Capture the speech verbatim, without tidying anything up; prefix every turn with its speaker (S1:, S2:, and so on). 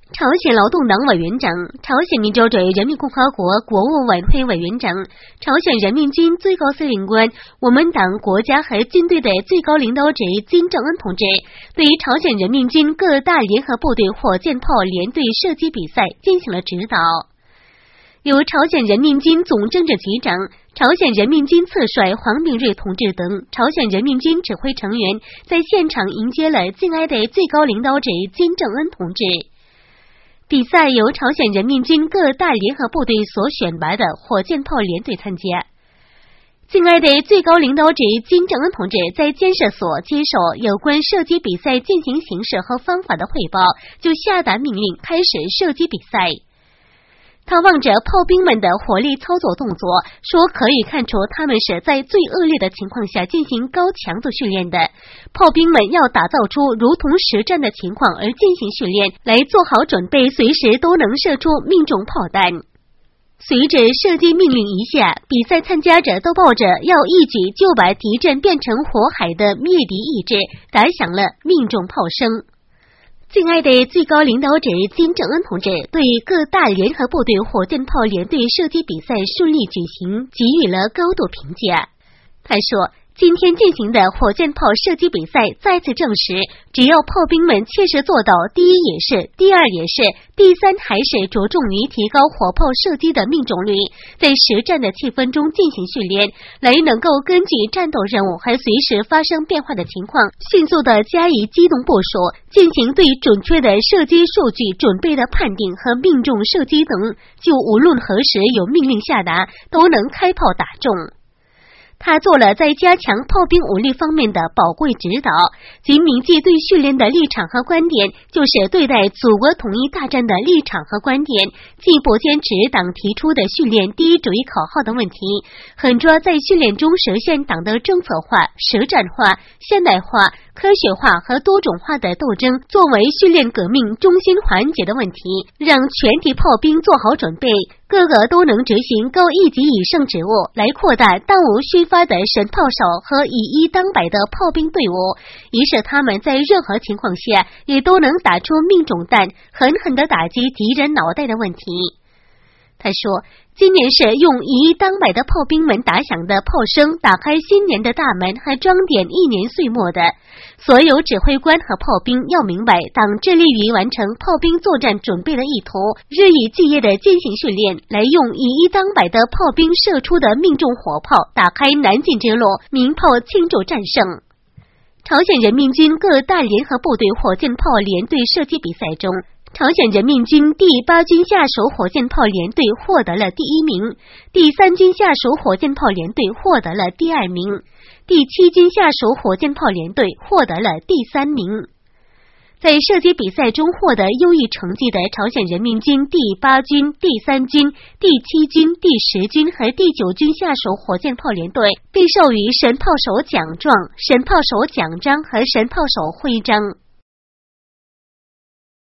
S1: 朝鲜劳动党委员长、朝鲜民主主义人民共和国国务委员会委员长、朝鲜人民军最高司令官、我们党国家和军队的最高领导者金正恩同志对朝鲜人民军各大联合部队火箭炮联队射击比赛进行了指导。由朝鲜人民军总政治局长、朝鲜人民军侧帅黄明瑞同志等朝鲜人民军指挥成员在现场迎接了敬爱的最高领导者金正恩同志。比赛由朝鲜人民军各大联合部队所选拔的火箭炮联队参加。敬爱的最高领导者金正恩同志在监视所接受有关射击比赛进行形式和方法的汇报，就下达命令开始射击比赛。他望着炮兵们的火力操作动作，说可以看出他们是在最恶劣的情况下进行高强度训练的。炮兵们要打造出如同实战的情况而进行训练，来做好准备，随时都能射出命中炮弹。随着射击命令一下，比赛参加者都抱着要一举就把敌阵变成火海的灭敌意志，打响了命中炮声。敬爱的最高领导者金正恩同志对各大联合部队火箭炮联队射击比赛顺利举行给予了高度评价。他说，今天进行的火箭炮射击比赛再次证实，只要炮兵们切实做到第一也是，第二也是，第三还是着重于提高火炮射击的命中率，在实战的气氛中进行训练，来能够根据战斗任务还随时发生变化的情况，迅速的加以机动部署，进行对准确的射击数据准备的判定和命中射击等，就无论何时有命令下达，都能开炮打中。他做了在加强炮兵武力方面的宝贵指导，即铭记对训练的立场和观点，就是对待祖国统一大战的立场和观点，既不坚持党提出的训练第一主义口号的问题，狠抓在训练中实现党的政策化、实战化、现代化、科学化和多种化的斗争作为训练革命中心环节的问题，让全体炮兵做好准备，个个都能执行高一级以上职务，来扩大弹无虚发的神炮手和以一当百的炮兵队伍，以使他们在任何情况下也都能打出命中弹，狠狠地打击敌人脑袋的问题。他说，今年是用以一当百的炮兵们打响的炮声打开新年的大门和装点一年岁末的。所有指挥官和炮兵要明白，党致力于完成炮兵作战准备的意图，日以继夜的进行训练，来用以一当百的炮兵射出的命中火炮打开南进之路，鸣炮庆祝战胜。朝鲜人民军各大联合部队火箭炮联队射击比赛中，朝鲜人民军第八军下属火箭炮联队获得了第一名，第三军下属火箭炮联队获得了第二名，第七军下属火箭炮联队获得了第三名。在射击比赛中获得优异成绩的朝鲜人民军第八军、第三军、第七军、第十军和第九军下属火箭炮联队被授予神炮手奖状、神炮手奖章和神炮手徽章。